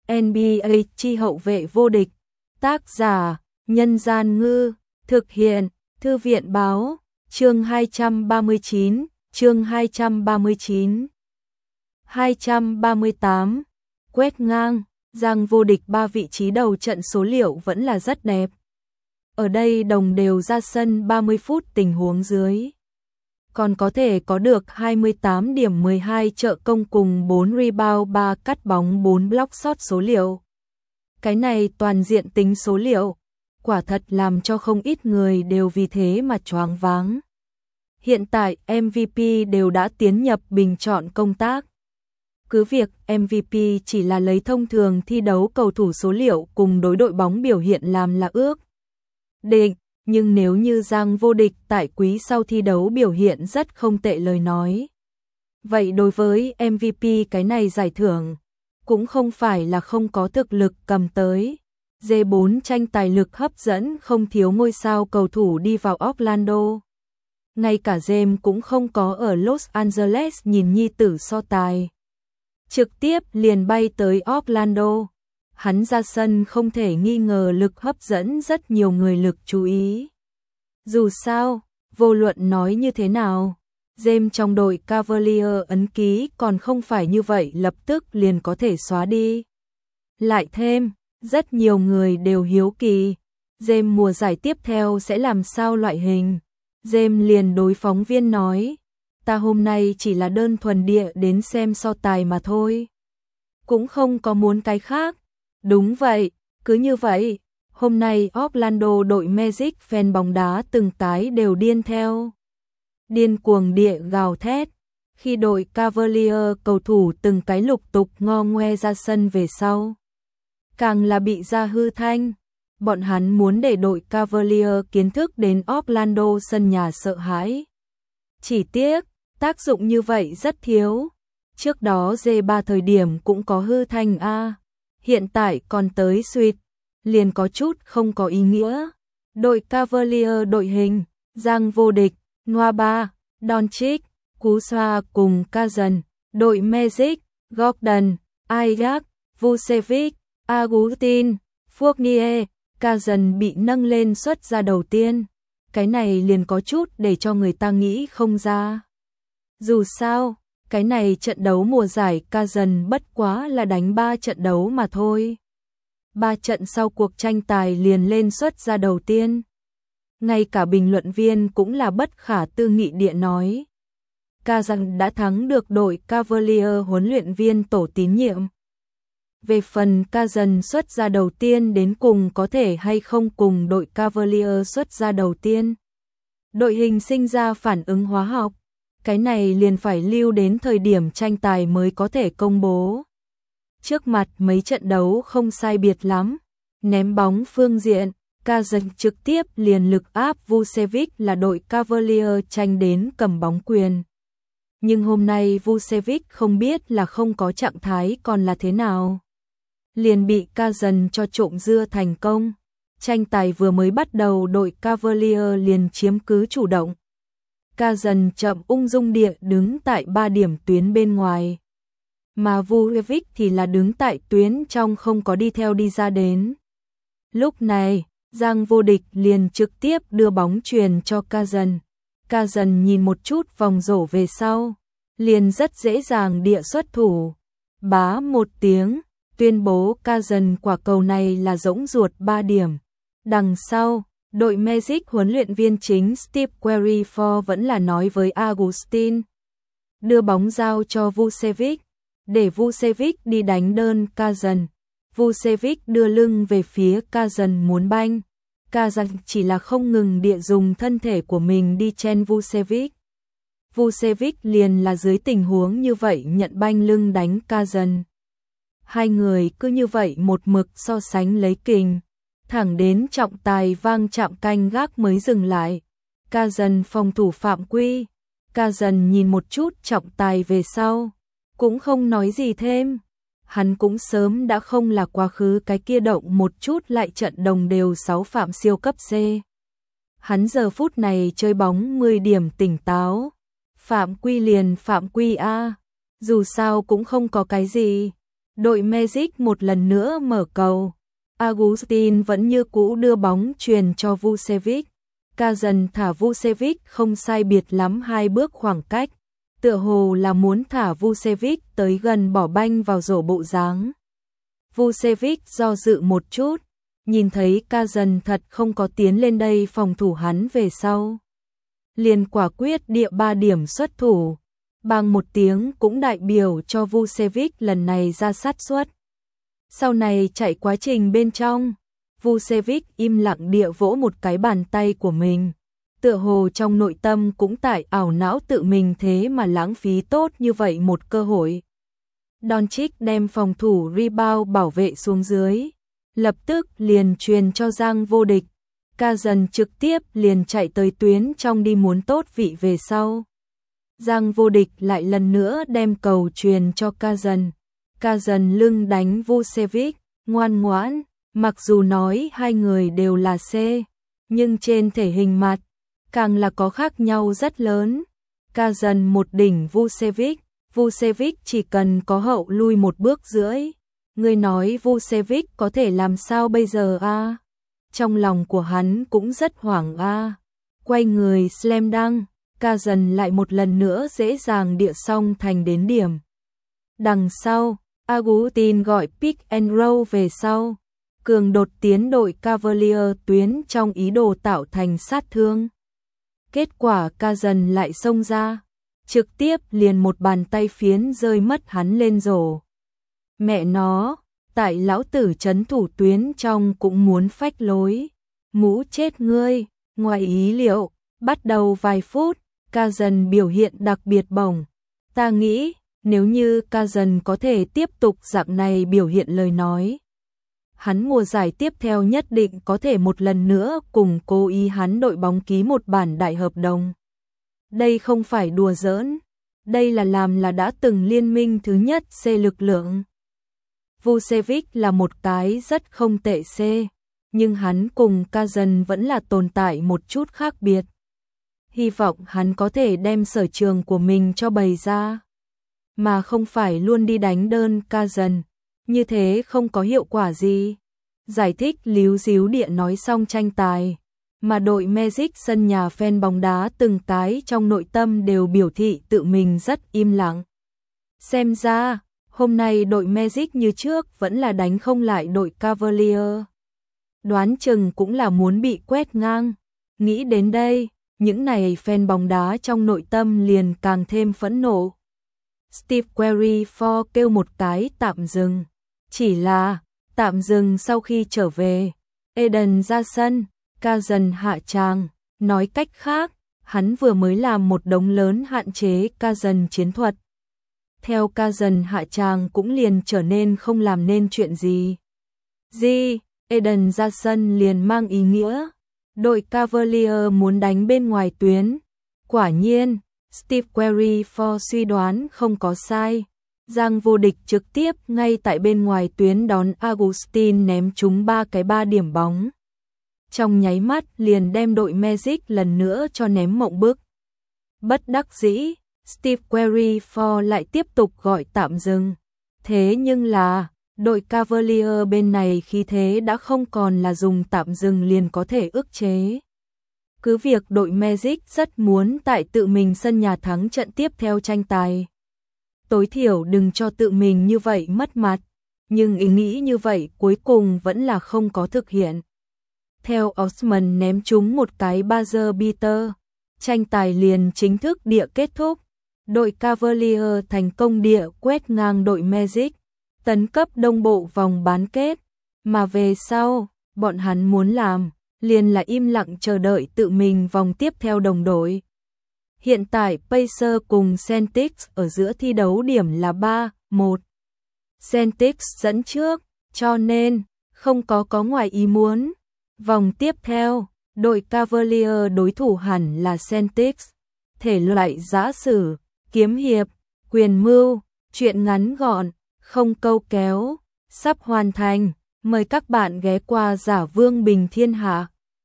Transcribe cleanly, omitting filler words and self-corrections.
NBA chi hậu vệ vô địch. Tác giả: Nhân Gian Ngư. Thực hiện: Thư viện Báo. Chương 239. Chương 239. 238. Quét ngang. Giang vô địch 3 vị trí đầu trận số liệu vẫn là rất đẹp. Ở đây đồng đều ra sân 30 phút tình huống dưới. Còn có thể có được 28 điểm 12 trợ công cùng 4 rebound 3 cắt bóng 4 block shot số liệu. Cái này toàn diện tính số liệu, quả thật làm cho không ít người đều vì thế mà choáng váng. Hiện tại MVP đều đã tiến nhập bình chọn công tác. Cứ việc MVP chỉ là lấy thông thường thi đấu cầu thủ số liệu cùng đối đội bóng biểu hiện làm là ước định, nhưng nếu như Giang vô địch tại quý sau thi đấu biểu hiện rất không tệ lời nói, vậy đối với MVP cái này giải thưởng cũng không phải là không có thực lực cầm tới. G4 tranh tài lực hấp dẫn không thiếu ngôi sao cầu thủ đi vào Orlando. Ngay cả James cũng không có ở Los Angeles nhìn nhi tử so tài, trực tiếp liền bay tới Orlando. Hắn ra sân không thể nghi ngờ lực hấp dẫn rất nhiều người lực chú ý. Dù sao, vô luận nói như thế nào, James trong đội Cavaliers ấn ký còn không phải như vậy lập tức liền có thể xóa đi. Lại thêm, rất nhiều người đều hiếu kỳ, James mùa giải tiếp theo sẽ làm sao loại hình. James liền đối phóng viên nói, ta hôm nay chỉ là đơn thuần địa đến xem so tài mà thôi. Cũng không có muốn cái khác. Đúng vậy, cứ như vậy, hôm nay Orlando đội Magic fan bóng đá từng cái đều điên theo. Điên cuồng địa gào thét, khi đội Cavaliers cầu thủ từng cái lục tục ngo ngoe ra sân về sau. Càng là bị ra hư thanh, bọn hắn muốn để đội Cavaliers kiến thức đến Orlando sân nhà sợ hãi. Chỉ tiếc, tác dụng như vậy rất thiếu. Trước đó G3 thời điểm cũng có hư thanh A. Hiện tại còn tới suýt, liền có chút không có ý nghĩa. Đội Cavaliers đội hình, Giang vô địch, Nwaba, Doncic, Cú Xoa cùng Cousins. Đội Magic, Gordon, Isaac, Vucevic, Agustin, Fournier, Cousins bị nâng lên xuất ra đầu tiên. Cái này liền có chút để cho người ta nghĩ không ra. Dù sao, cái này trận đấu mùa giải Cousins bất quá là đánh 3 trận đấu mà thôi. 3 trận sau cuộc tranh tài liền lên xuất ra đầu tiên. Ngay cả bình luận viên cũng là bất khả tư nghị địa nói. Cousins đã thắng được đội Cavaliers huấn luyện viên tổ tín nhiệm. Về phần Cousins xuất ra đầu tiên đến cùng có thể hay không cùng đội Cavaliers xuất ra đầu tiên. Đội hình sinh ra phản ứng hóa học. Cái này liền phải lưu đến thời điểm tranh tài mới có thể công bố. Trước mặt mấy trận đấu không sai biệt lắm. Ném bóng phương diện, Cousins trực tiếp liền lực áp Vucevic là đội Cavaliers tranh đến cầm bóng quyền. Nhưng hôm nay Vucevic không biết là không có trạng thái còn là thế nào. Liền bị Cousins cho trộm dưa thành công. Tranh tài vừa mới bắt đầu đội Cavaliers liền chiếm cứ chủ động. Cousins chậm ung dung địa đứng tại 3 điểm tuyến bên ngoài. Mà Vucevic thì là đứng tại tuyến trong không có đi theo đi ra đến. Lúc này, Giang vô địch liền trực tiếp đưa bóng truyền cho Cousins. Cousins nhìn một chút vòng rổ về sau, liền rất dễ dàng địa xuất thủ. Bá một tiếng, tuyên bố Cousins quả cầu này là rỗng ruột 3 điểm. Đằng sau, đội Magic huấn luyện viên chính Steve Querrey vẫn là nói với Agustin. Đưa bóng giao cho Vucevic, để Vucevic đi đánh đơn Cousins. Vucevic đưa lưng về phía Cousins muốn banh. Cousins chỉ là không ngừng địa dùng thân thể của mình đi chen Vucevic. Vucevic liền là dưới tình huống như vậy nhận banh lưng đánh Cousins. Hai người cứ như vậy một mực so sánh lấy kình. Thẳng đến trọng tài vang chạm canh gác mới dừng lại. Cousins phòng thủ phạm quy. Cousins nhìn một chút trọng tài về sau, cũng không nói gì thêm. Hắn cũng sớm đã không là quá khứ cái kia động một chút lại trận đồng đều 6 phạm siêu cấp C. Hắn giờ phút này chơi bóng 10 điểm tỉnh táo. Phạm quy liền phạm quy A. Dù sao cũng không có cái gì. Đội Magic một lần nữa mở cầu. Agustin vẫn như cũ đưa bóng truyền cho Vucevic. Kazan thả Vucevic không sai biệt lắm 2 bước khoảng cách, tựa hồ là muốn thả Vucevic tới gần bỏ banh vào rổ bộ dáng. Vucevic do dự một chút, nhìn thấy Kazan thật không có tiến lên đây phòng thủ hắn về sau. Liền quả quyết địa 3 điểm xuất thủ, bằng một tiếng cũng đại biểu cho Vucevic lần này ra sát suất. Sau này chạy quá trình bên trong, Vucevic im lặng địa vỗ một cái bàn tay của mình, tựa hồ trong nội tâm cũng tại ảo não tự mình thế mà lãng phí tốt như vậy một cơ hội. Doncic đem phòng thủ rebound bảo vệ xuống dưới, lập tức liền truyền cho Giang Vô Địch. Kazan trực tiếp liền chạy tới tuyến trong đi muốn tốt vị về sau. Giang Vô Địch lại lần nữa đem cầu truyền cho Kazan. Kazan lưng đánh Vucevic, ngoan ngoãn, mặc dù nói hai người đều là C, nhưng trên thể hình mặt, càng là có khác nhau rất lớn. Kazan một đỉnh Vucevic, Vucevic chỉ cần có hậu lui 1 bước rưỡi. Người nói Vucevic có thể làm sao bây giờ a? Trong lòng của hắn cũng rất hoảng a. Quay người slam dunk, Kazan lại một lần nữa dễ dàng địa xong thành đến điểm. Đằng sau, Agustin gọi pick and roll về sau, cường đột tiến đội Cavalier tuyến trong ý đồ tạo thành sát thương. Kết quả Kazan lại xông ra, trực tiếp liền một bàn tay phiến rơi mất hắn lên rổ. Mẹ nó, tại lão tử trấn thủ tuyến trong cũng muốn phách lối. Mũ chết ngươi, ngoài ý liệu, bắt đầu vài phút, Kazan biểu hiện đặc biệt bổng. Ta nghĩ, nếu như Kazan có thể tiếp tục dạng này biểu hiện lời nói, hắn mùa giải tiếp theo nhất định có thể một lần nữa cùng cố ý hắn đội bóng ký một bản đại hợp đồng. Đây không phải đùa giỡn, đây là làm là đã từng liên minh thứ nhất C lực lượng. Vucevic là một cái rất không tệ C, nhưng hắn cùng Kazan vẫn là tồn tại một chút khác biệt. Hy vọng hắn có thể đem sở trường của mình cho bày ra, mà không phải luôn đi đánh đơn Kazan, như thế không có hiệu quả gì. Giải thích líu díu địa nói xong tranh tài, mà đội Magic sân nhà fan bóng đá từng cái trong nội tâm đều biểu thị tự mình rất im lặng. Xem ra, hôm nay đội Magic như trước vẫn là đánh không lại đội Cavalier. Đoán chừng cũng là muốn bị quét ngang. Nghĩ đến đây, những này fan bóng đá trong nội tâm liền càng thêm phẫn nộ. Steve Curry for kêu một cái tạm dừng. Chỉ là tạm dừng sau khi trở về, Eden ra sân, Kazan hạ tràng. Nói cách khác, hắn vừa mới làm một đống lớn hạn chế Kazan chiến thuật. Theo Kazan hạ tràng cũng liền trở nên không làm nên chuyện gì. Eden ra sân liền mang ý nghĩa đội Cavalier muốn đánh bên ngoài tuyến. Quả nhiên, Steve Curry for suy đoán không có sai. Giang Vô Địch trực tiếp ngay tại bên ngoài tuyến đón Agustin ném trúng 3 điểm bóng. Trong nháy mắt liền đem đội Magic lần nữa cho ném mộng bức. Bất đắc dĩ, Steve Curry for lại tiếp tục gọi tạm dừng. Thế nhưng là, đội Cavalier bên này khi thế đã không còn là dùng tạm dừng liền có thể ức chế. Cứ việc đội Magic rất muốn tại tự mình sân nhà thắng trận tiếp theo tranh tài. Tối thiểu đừng cho tự mình như vậy mất mặt, nhưng ý nghĩ như vậy cuối cùng vẫn là không có thực hiện. Theo Osman ném trúng một cái buzzer beater, tranh tài liền chính thức địa kết thúc. Đội Cavalier thành công địa quét ngang đội Magic, tấn cấp đông bộ vòng bán kết, mà về sau, bọn hắn muốn làm, liền là im lặng chờ đợi tự mình vòng tiếp theo đồng đội. Hiện tại Pacers cùng Celtics ở giữa thi đấu điểm là 3-1. Celtics dẫn trước, cho nên không có ngoài ý muốn. Vòng tiếp theo, đội Cavalier đối thủ hẳn là Celtics. Thể loại giã sử, kiếm hiệp, quyền mưu, truyện ngắn gọn, không câu kéo, sắp hoàn thành. Mời các bạn ghé qua Giả Vương Bình Thiên Hạ.